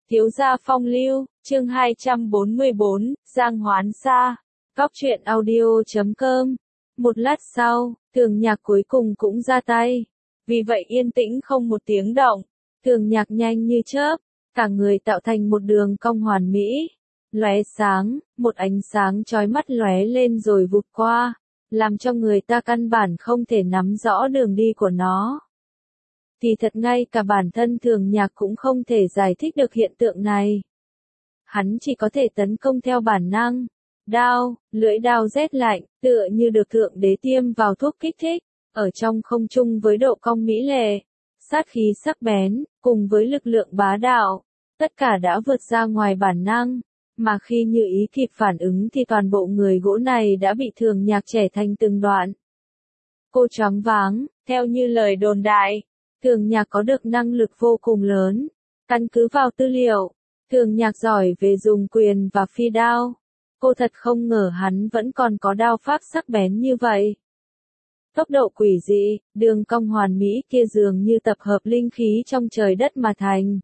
Thiếu gia phong lưu, chương 244, Giang Hoán Sa. Góc truyện audio.com. Một lát sau, Thường Nhạc cuối cùng cũng ra tay. Vì vậy yên tĩnh không một tiếng động. Thường Nhạc nhanh như chớp, cả người tạo thành một đường cong hoàn mỹ. Lóe sáng, một ánh sáng chói mắt lóe lên rồi vụt qua, làm cho người ta căn bản không thể nắm rõ đường đi của nó. Thì thật ngay cả bản thân Thường Nhạc cũng không thể giải thích được hiện tượng này. Hắn chỉ có thể tấn công theo bản năng. Đao, lưỡi đao rét lạnh, tựa như được Thượng Đế tiêm vào thuốc kích thích, ở trong không trung với độ cong mỹ lệ, sát khí sắc bén, cùng với lực lượng bá đạo, tất cả đã vượt ra ngoài bản năng, mà khi Như Ý kịp phản ứng thì toàn bộ người gỗ này đã bị Thường Nhạc chẻ thành từng đoạn. Cô choáng váng, theo như lời đồn đại, Thường Nhạc có được năng lực vô cùng lớn. Căn cứ vào tư liệu, Thường Nhạc giỏi về dùng quyền và phi đao. Cô thật không ngờ hắn vẫn còn có đao pháp sắc bén như vậy. Tốc độ quỷ dị, đường cong hoàn mỹ kia dường như tập hợp linh khí trong trời đất mà thành.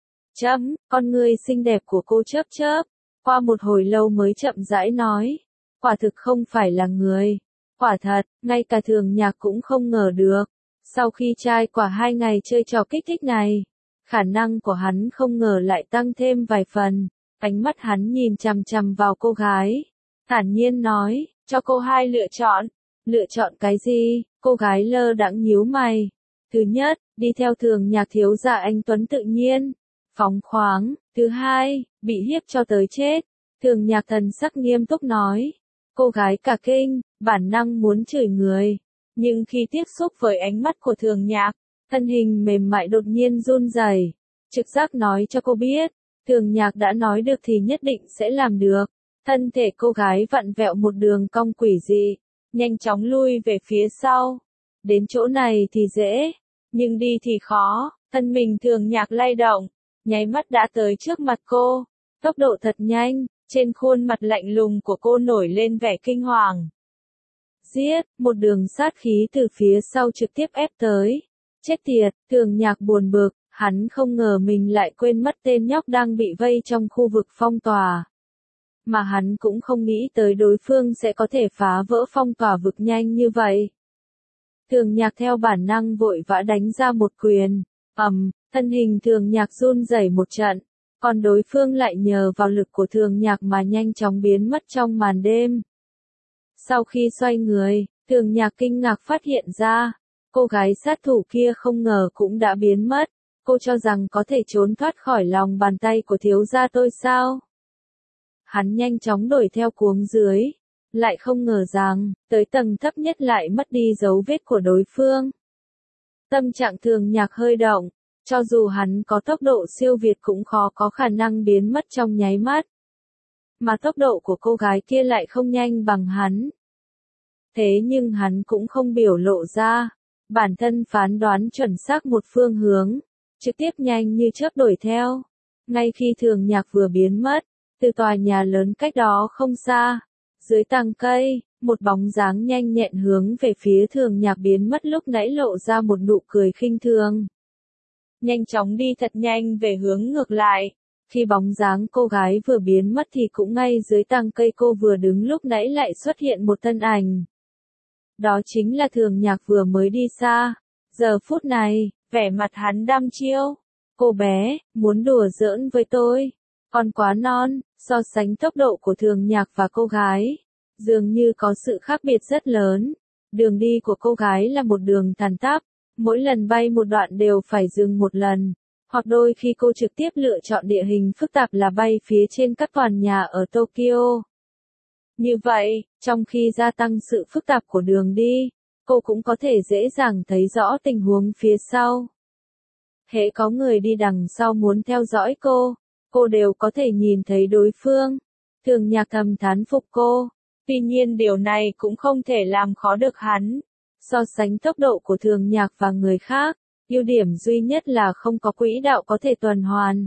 Con người xinh đẹp của cô chớp chớp, qua một hồi lâu mới chậm rãi nói. Quả thực không phải là người. Quả thật, ngay cả Thường Nhạc cũng không ngờ được. Sau khi trải qua 2 ngày chơi trò kích thích này, khả năng của hắn không ngờ lại tăng thêm vài phần. Ánh mắt hắn nhìn chằm chằm vào cô gái, thản nhiên nói, cho cô 2 lựa chọn. Lựa chọn cái gì? Cô gái lơ đãng nhíu mày. Thứ nhất, đi theo Thường Nhạc thiếu gia anh tuấn tự nhiên, phóng khoáng. Thứ hai, bị hiếp cho tới chết. Thường Nhạc thần sắc nghiêm túc nói. Cô gái cả kinh, bản năng muốn chửi người. Nhưng khi tiếp xúc với ánh mắt của Thường Nhạc, thân hình mềm mại đột nhiên run rẩy. Trực giác nói cho cô biết, Thường Nhạc đã nói được thì nhất định sẽ làm được. Thân thể cô gái vặn vẹo một đường cong quỷ dị, nhanh chóng lui về phía sau. Đến chỗ này thì dễ, nhưng đi thì khó. Thân mình Thường Nhạc lay động, nháy mắt đã tới trước mặt cô. Tốc độ thật nhanh, trên khuôn mặt lạnh lùng của cô nổi lên vẻ kinh hoàng. Giết, một đường sát khí từ phía sau trực tiếp ép tới. Chết tiệt, Thường Nhạc buồn bực, hắn không ngờ mình lại quên mất tên nhóc đang bị vây trong khu vực phong tỏa. Mà hắn cũng không nghĩ tới đối phương sẽ có thể phá vỡ phong tỏa vực nhanh như vậy. Thường Nhạc theo bản năng vội vã đánh ra một quyền, thân hình Thường Nhạc run rẩy một trận, còn đối phương lại nhờ vào lực của Thường Nhạc mà nhanh chóng biến mất trong màn đêm. Sau khi xoay người, Thường Nhạc kinh ngạc phát hiện ra, cô gái sát thủ kia không ngờ cũng đã biến mất. Cô cho rằng có thể trốn thoát khỏi lòng bàn tay của thiếu gia tôi sao? Hắn nhanh chóng đuổi theo cuống dưới, lại không ngờ rằng, tới tầng thấp nhất lại mất đi dấu vết của đối phương. Tâm trạng Thường Nhạc hơi động, cho dù hắn có tốc độ siêu việt cũng khó có khả năng biến mất trong nháy mắt. Mà tốc độ của cô gái kia lại không nhanh bằng hắn. Thế nhưng hắn cũng không biểu lộ ra, bản thân phán đoán chuẩn xác một phương hướng, trực tiếp nhanh như chớp đuổi theo. Ngay khi Thường Nhạc vừa biến mất, từ tòa nhà lớn cách đó không xa, dưới tàng cây, một bóng dáng nhanh nhẹn hướng về phía Thường Nhạc biến mất lúc nãy lộ ra một nụ cười khinh thường. Nhanh chóng đi thật nhanh về hướng ngược lại. Khi bóng dáng cô gái vừa biến mất thì cũng ngay dưới tàng cây cô vừa đứng lúc nãy lại xuất hiện một thân ảnh. Đó chính là Thường Nhạc vừa mới đi xa. Giờ phút này, vẻ mặt hắn đăm chiêu. Cô bé, muốn đùa giỡn với tôi. Còn quá non, so sánh tốc độ của Thường Nhạc và cô gái. Dường như có sự khác biệt rất lớn. Đường đi của cô gái là một đường thẳng tắp. Mỗi lần bay một đoạn đều phải dừng một lần. Hoặc đôi khi cô trực tiếp lựa chọn địa hình phức tạp là bay phía trên các tòa nhà ở Tokyo. Như vậy, trong khi gia tăng sự phức tạp của đường đi, cô cũng có thể dễ dàng thấy rõ tình huống phía sau. Hễ có người đi đằng sau muốn theo dõi cô đều có thể nhìn thấy đối phương. Thường Nhạc thầm thán phục cô, tuy nhiên điều này cũng không thể làm khó được hắn. So sánh tốc độ của Thường Nhạc và người khác, ưu điểm duy nhất là không có quỹ đạo có thể tuần hoàn.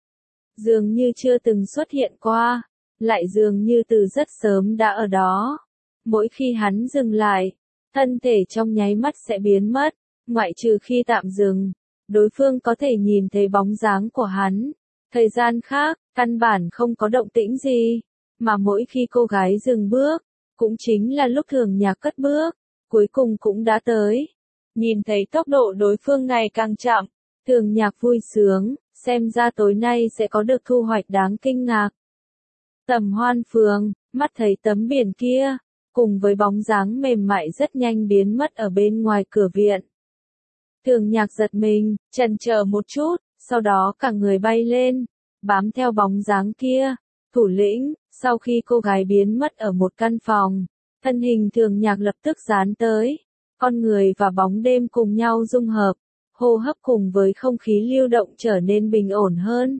Dường như chưa từng xuất hiện qua, lại dường như từ rất sớm đã ở đó. Mỗi khi hắn dừng lại, thân thể trong nháy mắt sẽ biến mất, ngoại trừ khi tạm dừng, đối phương có thể nhìn thấy bóng dáng của hắn. Thời gian khác, căn bản không có động tĩnh gì, mà mỗi khi cô gái dừng bước, cũng chính là lúc Thường Nhạc cất bước, cuối cùng cũng đã tới. Nhìn thấy tốc độ đối phương ngày càng chậm, Thường Nhạc vui sướng, xem ra tối nay sẽ có được thu hoạch đáng kinh ngạc. Tầm Hoan Phường, mắt thấy tấm biển kia, cùng với bóng dáng mềm mại rất nhanh biến mất ở bên ngoài cửa viện. Thường Nhạc giật mình, chần chờ một chút, sau đó cả người bay lên, bám theo bóng dáng kia. Thủ lĩnh, sau khi cô gái biến mất ở một căn phòng, thân hình Thường Nhạc lập tức dán tới, con người và bóng đêm cùng nhau dung hợp, hô hấp cùng với không khí lưu động trở nên bình ổn hơn.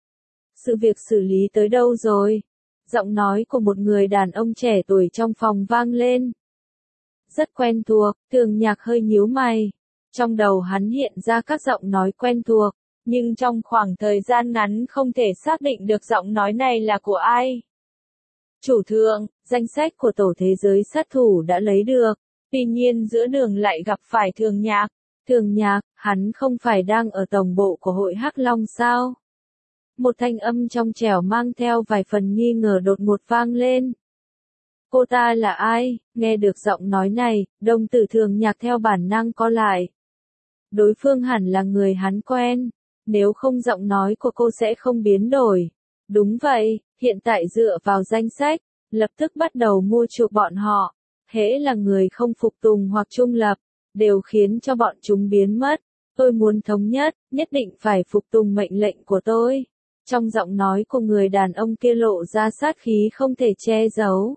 Sự việc xử lý tới đâu rồi? Giọng nói của một người đàn ông trẻ tuổi trong phòng vang lên. Rất quen thuộc, Thường Nhạc hơi nhíu mày. Trong đầu hắn hiện ra các giọng nói quen thuộc, nhưng trong khoảng thời gian ngắn không thể xác định được giọng nói này là của ai. Chủ thượng, danh sách của tổ thế giới sát thủ đã lấy được, tuy nhiên giữa đường lại gặp phải Thường Nhạc. Thường Nhạc, hắn không phải đang ở tổng bộ của hội Hắc Long sao? Một thanh âm trong trẻo mang theo vài phần nghi ngờ đột ngột vang lên. Cô ta là ai? Nghe được giọng nói này, đồng tử Thường Nhạc theo bản năng co lại. Đối phương hẳn là người hắn quen, nếu không giọng nói của cô sẽ không biến đổi. Đúng vậy, hiện tại dựa vào danh sách, lập tức bắt đầu mua chuộc bọn họ. Hễ là người không phục tùng hoặc trung lập, đều khiến cho bọn chúng biến mất. Tôi muốn thống nhất, nhất định phải phục tùng mệnh lệnh của tôi. Trong giọng nói của người đàn ông kia lộ ra sát khí không thể che giấu.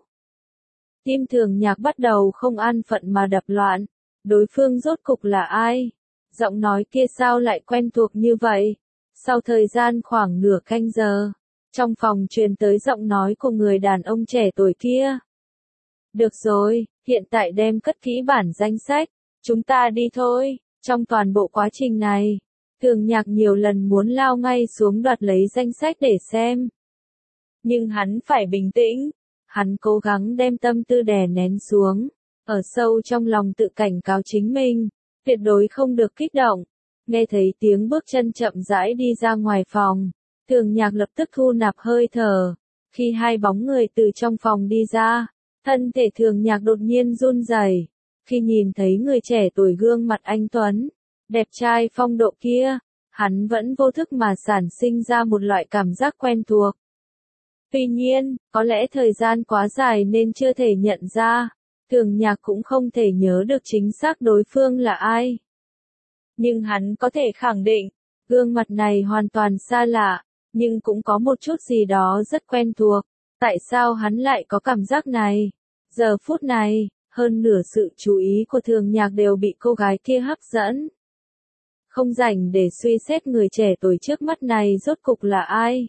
Tim Thường Nhạc bắt đầu không an phận mà đập loạn. Đối phương rốt cục là ai? Giọng nói kia sao lại quen thuộc như vậy? Sau thời gian khoảng nửa canh giờ, trong phòng truyền tới giọng nói của người đàn ông trẻ tuổi kia. Được rồi, hiện tại đem cất kỹ bản danh sách, chúng ta đi thôi. Trong toàn bộ quá trình này, Thường Nhạc nhiều lần muốn lao ngay xuống đoạt lấy danh sách để xem. Nhưng hắn phải bình tĩnh, hắn cố gắng đem tâm tư đè nén xuống, ở sâu trong lòng tự cảnh cáo chính mình, tuyệt đối không được kích động. Nghe thấy tiếng bước chân chậm rãi đi ra ngoài phòng, Thường Nhạc lập tức thu nạp hơi thở. Khi hai bóng người từ trong phòng đi ra, thân thể Thường Nhạc đột nhiên run rẩy. Khi nhìn thấy người trẻ tuổi gương mặt anh tuấn, đẹp trai phong độ kia, hắn vẫn vô thức mà sản sinh ra một loại cảm giác quen thuộc. Tuy nhiên, có lẽ thời gian quá dài nên chưa thể nhận ra, Thường Nhạc cũng không thể nhớ được chính xác đối phương là ai. Nhưng hắn có thể khẳng định, gương mặt này hoàn toàn xa lạ, nhưng cũng có một chút gì đó rất quen thuộc. Tại sao hắn lại có cảm giác này? Giờ phút này, hơn nửa sự chú ý của Thường Nhạc đều bị cô gái kia hấp dẫn. Không rảnh để suy xét người trẻ tuổi trước mắt này rốt cục là ai.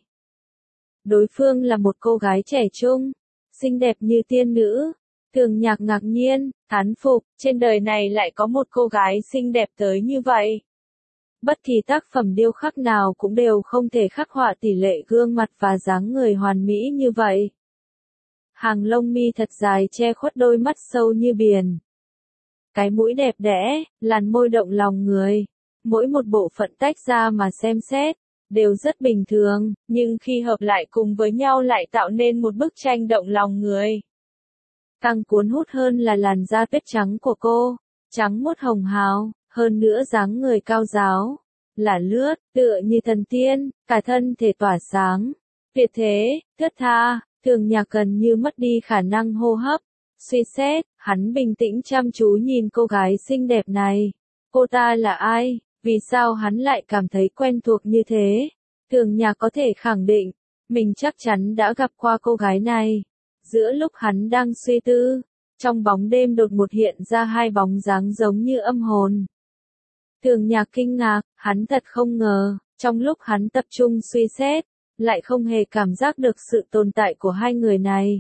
Đối phương là một cô gái trẻ trung, xinh đẹp như tiên nữ. Thường Nhạc ngạc nhiên, thán phục, trên đời này lại có một cô gái xinh đẹp tới như vậy. Bất kỳ tác phẩm điêu khắc nào cũng đều không thể khắc họa tỷ lệ gương mặt và dáng người hoàn mỹ như vậy. Hàng lông mi thật dài che khuất đôi mắt sâu như biển. Cái mũi đẹp đẽ, làn môi động lòng người. Mỗi một bộ phận tách ra mà xem xét, đều rất bình thường, nhưng khi hợp lại cùng với nhau lại tạo nên một bức tranh động lòng người. Càng cuốn hút hơn là làn da tuyết trắng của cô, trắng muốt hồng hào, hơn nữa dáng người cao ráo, là lướt, tựa như thần tiên, cả thân thể tỏa sáng. Tuyệt thế, thướt tha, Thường Nhạc gần như mất đi khả năng hô hấp. Suy xét, hắn bình tĩnh chăm chú nhìn cô gái xinh đẹp này. Cô ta là ai? Vì sao hắn lại cảm thấy quen thuộc như thế? Thường Nhạc có thể khẳng định, mình chắc chắn đã gặp qua cô gái này. Giữa lúc hắn đang suy tư, trong bóng đêm đột ngột hiện ra hai bóng dáng giống như âm hồn. Thường Nhạc kinh ngạc, hắn thật không ngờ, trong lúc hắn tập trung suy xét, lại không hề cảm giác được sự tồn tại của hai người này.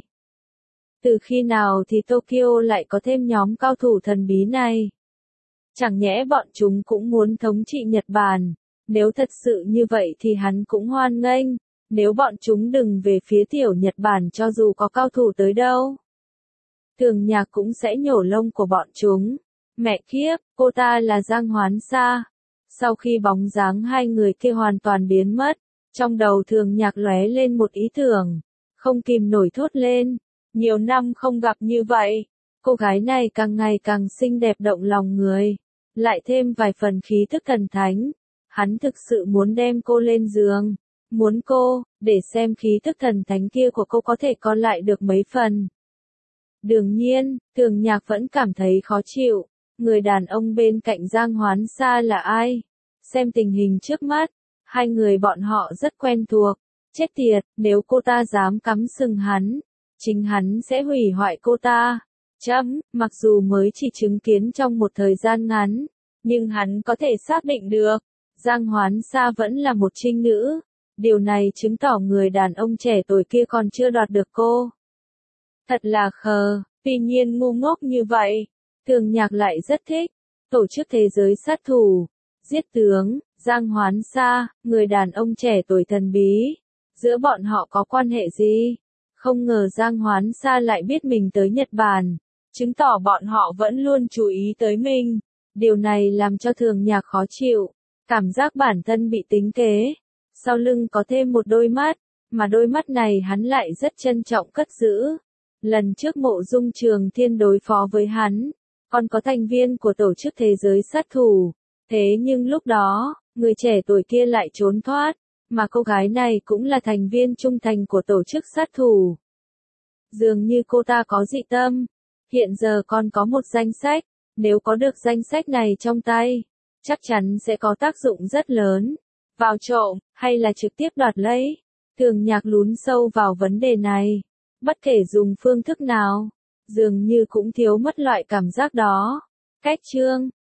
Từ khi nào thì Tokyo lại có thêm nhóm cao thủ thần bí này? Chẳng nhẽ bọn chúng cũng muốn thống trị Nhật Bản? Nếu thật sự như vậy thì hắn cũng hoan nghênh. Nếu bọn chúng đừng về phía tiểu Nhật Bản cho dù có cao thủ tới đâu, Thường Nhạc cũng sẽ nhổ lông của bọn chúng. Mẹ kiếp, cô ta là Giang Hoán Sa. Sau khi bóng dáng hai người kia hoàn toàn biến mất, Trong đầu Thường Nhạc lóe lên một ý tưởng, không kìm nổi thốt lên. Nhiều năm không gặp như vậy, cô gái này càng ngày càng xinh đẹp động lòng người, lại thêm vài phần khí thức thần thánh. Hắn thực sự muốn đem cô lên giường, muốn cô, để xem khí thức thần thánh kia của cô có thể còn lại được mấy phần. Đương nhiên, Thường Nhạc vẫn cảm thấy khó chịu. Người đàn ông bên cạnh Giang Hoán Sa là ai? Xem tình hình trước mắt, hai người bọn họ rất quen thuộc. Chết tiệt, nếu cô ta dám cắm sừng hắn, chính hắn sẽ hủy hoại cô ta. Mặc dù mới chỉ chứng kiến trong một thời gian ngắn, nhưng hắn có thể xác định được, Giang Hoán Sa vẫn là một trinh nữ. Điều này chứng tỏ người đàn ông trẻ tuổi kia còn chưa đoạt được cô. Thật là khờ, tuy nhiên ngu ngốc như vậy. Thường Nhạc lại rất thích. Tổ chức thế giới sát thủ, giết tướng, Giang Hoán Sa, người đàn ông trẻ tuổi thần bí. Giữa bọn họ có quan hệ gì? Không ngờ Giang Hoán Sa lại biết mình tới Nhật Bản, chứng tỏ bọn họ vẫn luôn chú ý tới mình. Điều này làm cho Thường Nhạc khó chịu, cảm giác bản thân bị tính kế. Sau lưng có thêm một đôi mắt, mà đôi mắt này hắn lại rất trân trọng cất giữ. Lần trước Mộ Dung Trường Thiên đối phó với hắn, còn có thành viên của tổ chức thế giới sát thủ. Thế nhưng lúc đó, người trẻ tuổi kia lại trốn thoát, mà cô gái này cũng là thành viên trung thành của tổ chức sát thủ. Dường như cô ta có dị tâm. Hiện giờ còn có một danh sách, nếu có được danh sách này trong tay, chắc chắn sẽ có tác dụng rất lớn. Vào trộm, hay là trực tiếp đoạt lấy? Thường Nhạc lún sâu vào vấn đề này. Bất kể dùng phương thức nào, dường như cũng thiếu mất loại cảm giác đó. Cách chương